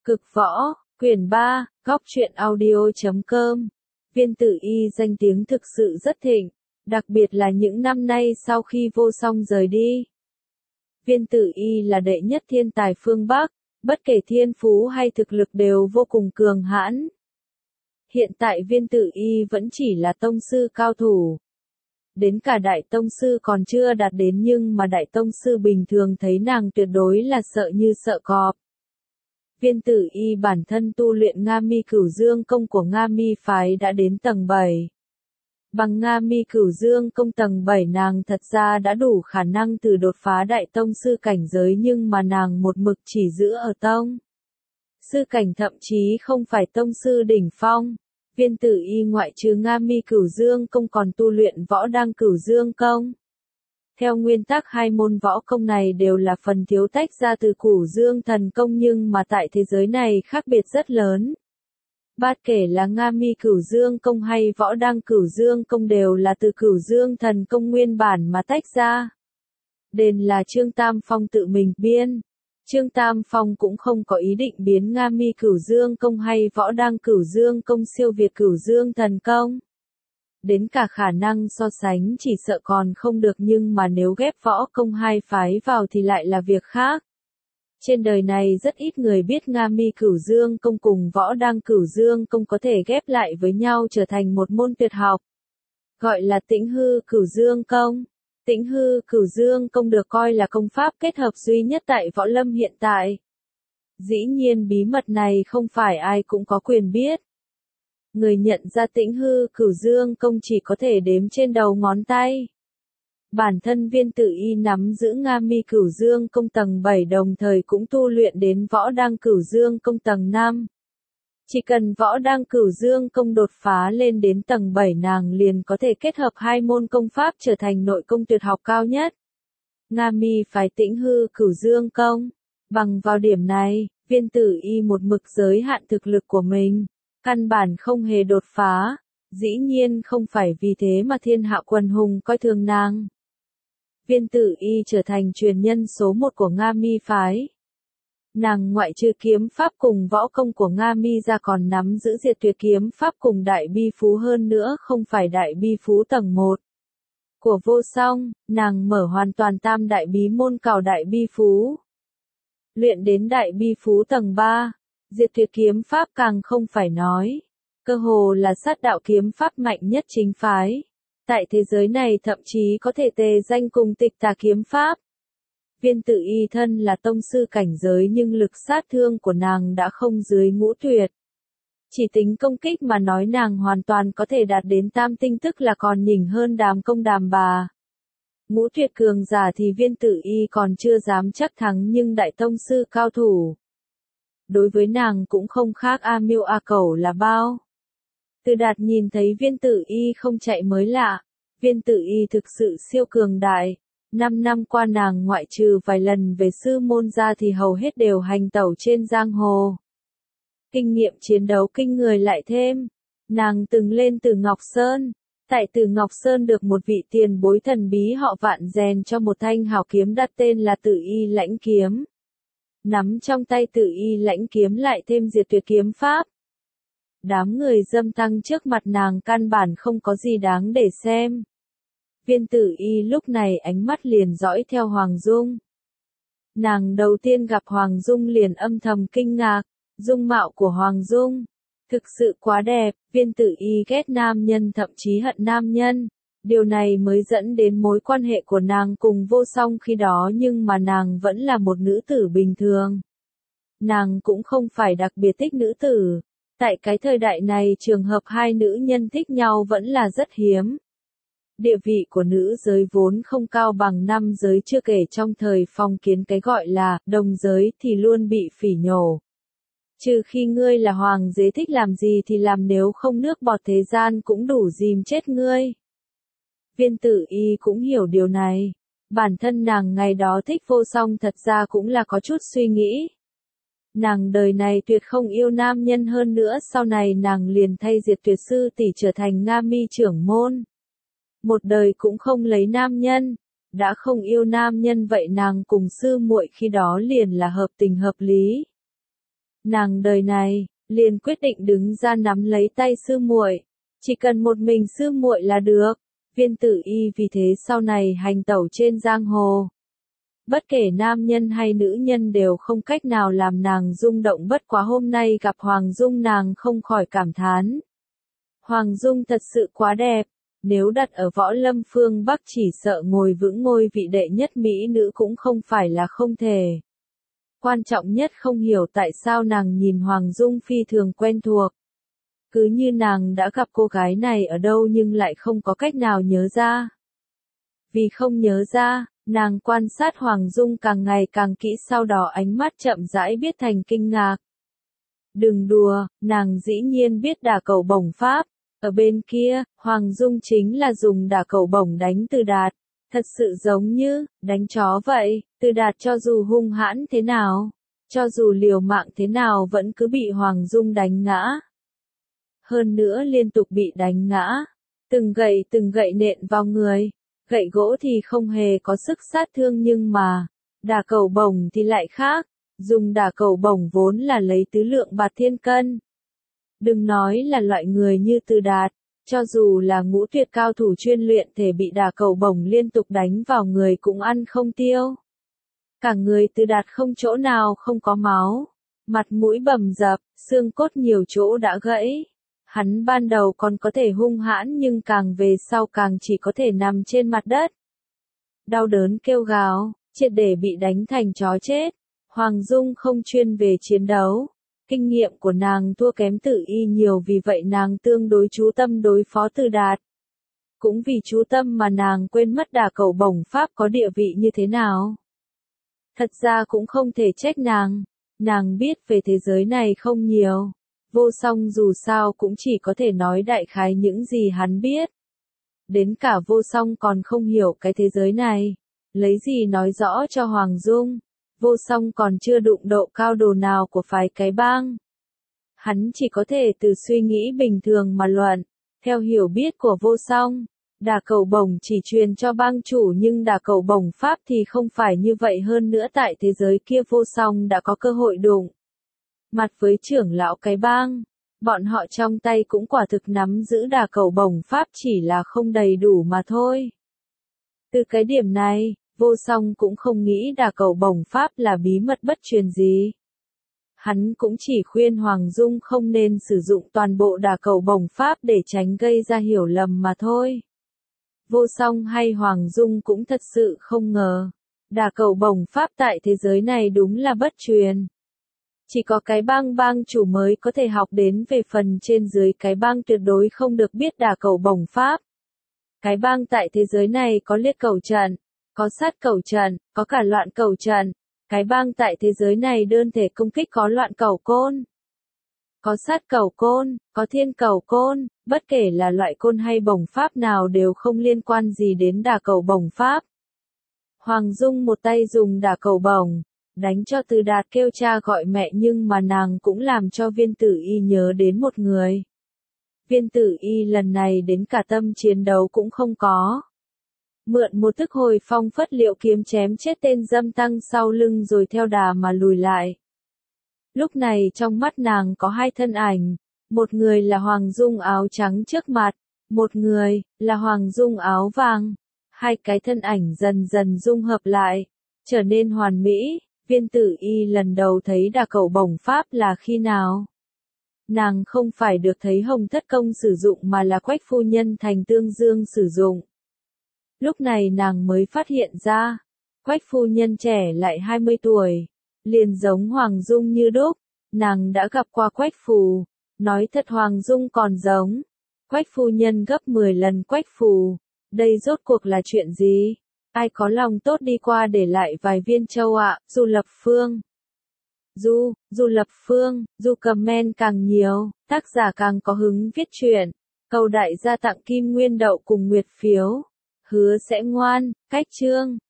Cực võ, quyển 3, góc truyện audio.com. Viên Tử Y danh tiếng thực sự rất thịnh, đặc biệt là những năm nay sau khi Vô Song rời đi. Viên Tử Y là đệ nhất thiên tài phương Bắc, bất kể thiên phú hay thực lực đều vô cùng cường hãn. Hiện tại Viên Tử Y vẫn chỉ là tông sư cao thủ. Đến cả đại tông sư còn chưa đạt đến, nhưng mà đại tông sư bình thường thấy nàng tuyệt đối là sợ như sợ cọp. Viên Tử Y bản thân tu luyện Nga Mi Cửu Dương Công của Nga Mi phái đã đến tầng 7. Bằng Nga Mi Cửu Dương Công tầng 7 nàng thật ra đã đủ khả năng từ đột phá đại tông sư cảnh giới, nhưng mà nàng một mực chỉ giữ ở tông sư cảnh, thậm chí không phải tông sư đỉnh phong. Viên Tử Y ngoại trừ Nga Mi Cửu Dương Công còn tu luyện Võ Đăng Cửu Dương Công. Theo nguyên tắc hai môn võ công này đều là phần thiếu tách ra từ Cửu Dương Thần Công, nhưng mà tại thế giới này khác biệt rất lớn. Bất kể là Nga Mi Cửu Dương Công hay Võ Đăng Cửu Dương Công đều là từ Cửu Dương Thần Công nguyên bản mà tách ra. Đền là Trương Tam Phong tự mình biên. Trương Tam Phong cũng không có ý định biến Nga Mi Cửu Dương Công hay Võ Đăng Cửu Dương Công siêu việt Cửu Dương Thần Công. Đến cả khả năng so sánh chỉ sợ còn không được, nhưng mà nếu ghép võ công hai phái vào thì lại là việc khác. Trên đời này rất ít người biết Nga Mi Cửu Dương Công cùng Võ Đăng Cửu Dương Công có thể ghép lại với nhau trở thành một môn tuyệt học, gọi là Tĩnh Hư Cửu Dương Công. Tĩnh Hư Cửu Dương Công được coi là công pháp kết hợp duy nhất tại võ lâm hiện tại. Dĩ nhiên bí mật này không phải ai cũng có quyền biết. Người nhận ra Tĩnh Hư Cửu Dương Công chỉ có thể đếm trên đầu ngón tay. Bản thân Viên Tử Y nắm giữ Nga Mi Cửu Dương Công tầng 7 đồng thời cũng tu luyện đến Võ Đăng Cửu Dương Công tầng 5. Chỉ cần Võ Đăng Cửu Dương Công đột phá lên đến tầng 7, nàng liền có thể kết hợp hai môn công pháp trở thành nội công tuyệt học cao nhất. Nga Mi phái Tĩnh Hư Cửu Dương Công. Bằng vào điểm này, Viên Tử Y một mực giới hạn thực lực của mình, căn bản không hề đột phá. Dĩ nhiên không phải vì thế mà thiên hạ quần hùng coi thường nàng. Viên Tử Y trở thành truyền nhân số 1 của Nga Mi phái. Nàng ngoại trừ kiếm pháp cùng võ công của Nga Mi ra còn nắm giữ Diệt Tuyệt kiếm pháp cùng Đại Bi Phú, hơn nữa không phải Đại Bi Phú tầng 1 của Vô Song, nàng mở hoàn toàn tam đại bí môn cào Đại Bi Phú. Luyện đến Đại Bi Phú tầng 3, Diệt Tuyệt kiếm pháp càng không phải nói, cơ hồ là sát đạo kiếm pháp mạnh nhất chính phái. Tại thế giới này thậm chí có thể tề danh cùng Tịch Tà kiếm pháp. Viên Tử Y thân là tông sư cảnh giới nhưng lực sát thương của nàng đã không dưới ngũ tuyệt. Chỉ tính công kích mà nói nàng hoàn toàn có thể đạt đến tam tinh, tức là còn nhỉnh hơn Đàm Công Đàm Bà. Ngũ tuyệt cường giả thì Viên Tử Y còn chưa dám chắc thắng, nhưng đại tông sư cao thủ đối với nàng cũng không khác A Miêu A Cẩu là bao. Từ Đạt nhìn thấy Viên Tử Y không chạy mới lạ. Viên Tử Y thực sự siêu cường đại. 5 năm qua nàng ngoại trừ vài lần về sư môn ra thì hầu hết đều hành tẩu trên giang hồ. Kinh nghiệm chiến đấu kinh người lại thêm. Nàng từng lên Tử Ngọc Sơn. Tại Tử Ngọc Sơn được một vị tiền bối thần bí họ Vạn rèn cho một thanh hảo kiếm đặt tên là Tử Y Lãnh Kiếm. Nắm trong tay Tử Y Lãnh Kiếm lại thêm Diệt Tuyệt kiếm pháp. Đám người dâm tăng trước mặt nàng căn bản không có gì đáng để xem. Viên Tử Y lúc này ánh mắt liền dõi theo Hoàng Dung. Nàng đầu tiên gặp Hoàng Dung liền âm thầm kinh ngạc, dung mạo của Hoàng Dung thực sự quá đẹp. Viên Tử Y ghét nam nhân, thậm chí hận nam nhân. Điều này mới dẫn đến mối quan hệ của nàng cùng Vô Song khi đó, nhưng mà nàng vẫn là một nữ tử bình thường. Nàng cũng không phải đặc biệt thích nữ tử. Tại cái thời đại này trường hợp hai nữ nhân thích nhau vẫn là rất hiếm. Địa vị của nữ giới vốn không cao bằng nam giới, chưa kể trong thời phong kiến cái gọi là đồng giới thì luôn bị phỉ nhổ. Trừ khi ngươi là hoàng đế thích làm gì thì làm, nếu không nước bọt thế gian cũng đủ dìm chết ngươi. Viên Tử Y cũng hiểu điều này. Bản thân nàng ngày đó thích Vô Song thật ra cũng là có chút suy nghĩ. Nàng đời này tuyệt không yêu nam nhân, hơn nữa sau này nàng liền thay Diệt Tuyệt sư tỷ trở thành Nga Mi trưởng môn. Một đời cũng không lấy nam nhân. Đã không yêu nam nhân vậy nàng cùng sư muội khi đó liền là hợp tình hợp lý. Nàng đời này, liền quyết định đứng ra nắm lấy tay sư muội. Chỉ cần một mình sư muội là được. Viên Tử Y vì thế sau này hành tẩu trên giang hồ. Bất kể nam nhân hay nữ nhân đều không cách nào làm nàng rung động, bất quá hôm nay gặp Hoàng Dung nàng không khỏi cảm thán. Hoàng Dung thật sự quá đẹp, nếu đặt ở võ lâm phương Bắc chỉ sợ ngồi vững ngôi vị đệ nhất mỹ nữ cũng không phải là không thể. Quan trọng nhất không hiểu tại sao nàng nhìn Hoàng Dung phi thường quen thuộc. Cứ như nàng đã gặp cô gái này ở đâu nhưng lại không có cách nào nhớ ra. Vì không nhớ ra, nàng quan sát Hoàng Dung càng ngày càng kỹ, sau đó ánh mắt chậm rãi biến thành kinh ngạc. Đừng đùa, nàng dĩ nhiên biết đả cầu bổng pháp. Ở bên kia, Hoàng Dung chính là dùng đả cầu bổng đánh Từ Đạt. Thật sự giống như, đánh chó vậy, Từ Đạt cho dù hung hãn thế nào, cho dù liều mạng thế nào vẫn cứ bị Hoàng Dung đánh ngã. Hơn nữa liên tục bị đánh ngã, từng gậy nện vào người. Gậy gỗ thì không hề có sức sát thương nhưng mà, đả cầu bổng thì lại khác, dùng đả cầu bổng vốn là lấy tứ lượng bạt thiên cân. Đừng nói là loại người như Từ Đạt, cho dù là ngũ tuyệt cao thủ chuyên luyện thể bị đả cầu bổng liên tục đánh vào người cũng ăn không tiêu. Cả người Từ Đạt không chỗ nào không có máu, mặt mũi bầm dập, xương cốt nhiều chỗ đã gãy. Hắn ban đầu còn có thể hung hãn nhưng càng về sau càng chỉ có thể nằm trên mặt đất. Đau đớn kêu gào, triệt để bị đánh thành chó chết. Hoàng Dung không chuyên về chiến đấu. Kinh nghiệm của nàng thua kém Tử Y nhiều, vì vậy nàng tương đối chú tâm đối phó Từ Đạt. Cũng vì chú tâm mà nàng quên mất đả cầu bổng pháp có địa vị như thế nào. Thật ra cũng không thể trách nàng biết về thế giới này không nhiều. Vô Song dù sao cũng chỉ có thể nói đại khái những gì hắn biết. Đến cả Vô Song còn không hiểu cái thế giới này, lấy gì nói rõ cho Hoàng Dung. Vô Song còn chưa đụng độ cao đồ nào của phái cái bang. Hắn chỉ có thể từ suy nghĩ bình thường mà luận. Theo hiểu biết của Vô Song, đả cầu bổng chỉ truyền cho bang chủ nhưng đả cầu bổng pháp thì không phải như vậy, hơn nữa tại thế giới kia Vô Song đã có cơ hội đụng mặt với trưởng lão cái bang. Bọn họ trong tay cũng quả thực nắm giữ đả cầu bổng pháp, chỉ là không đầy đủ mà thôi. Từ cái điểm này, Vô Song cũng không nghĩ đả cầu bổng pháp là bí mật bất truyền gì. Hắn cũng chỉ khuyên Hoàng Dung không nên sử dụng toàn bộ đả cầu bổng pháp để tránh gây ra hiểu lầm mà thôi. Vô Song hay Hoàng Dung cũng thật sự không ngờ, đả cầu bổng pháp tại thế giới này đúng là bất truyền. Chỉ có cái bang chủ mới có thể học đến, về phần trên dưới cái bang tuyệt đối không được biết đả cầu bổng pháp. Cái bang tại thế giới này có liệt cầu trận, có sát cầu trận, có cả loạn cầu trận. Cái bang tại thế giới này đơn thể công kích có loạn cầu côn, có sát cầu côn, có thiên cầu côn, bất kể là loại côn hay bổng pháp nào đều không liên quan gì đến đả cầu bổng pháp. Hoàng Dung một tay dùng đả cầu bổng đánh cho Từ Đạt kêu cha gọi mẹ, nhưng mà nàng cũng làm cho Viên Tử Y nhớ đến một người. Viên Tử Y lần này đến cả tâm chiến đấu cũng không có. Mượn một thức hồi phong phất liệu kiếm chém chết tên dâm tăng sau lưng rồi theo đà mà lùi lại. Lúc này trong mắt nàng có hai thân ảnh, một người là Hoàng Dung áo trắng trước mặt, một người là Hoàng Dung áo vàng. Hai cái thân ảnh dần dần dung hợp lại, trở nên hoàn mỹ. Viên Tử Y lần đầu thấy đả cầu bổng pháp là khi nào? Nàng không phải được thấy Hồng Thất Công sử dụng mà là Quách phu nhân Thành Tương Dương sử dụng. Lúc này nàng mới phát hiện ra, Quách phu nhân trẻ lại 20 tuổi, liền giống Hoàng Dung như đúc. Nàng đã gặp qua Quách phù, nói thật Hoàng Dung còn giống Quách phu nhân gấp 10 lần Quách phù. Đây rốt cuộc là chuyện gì? Ai có lòng tốt đi qua để lại vài viên châu ạ? Du Lập Phương. Du Lập Phương, du comment càng nhiều, tác giả càng có hứng viết truyện. Cầu đại gia tặng kim nguyên đậu cùng nguyệt phiếu. Hứa sẽ ngoan, cách chương.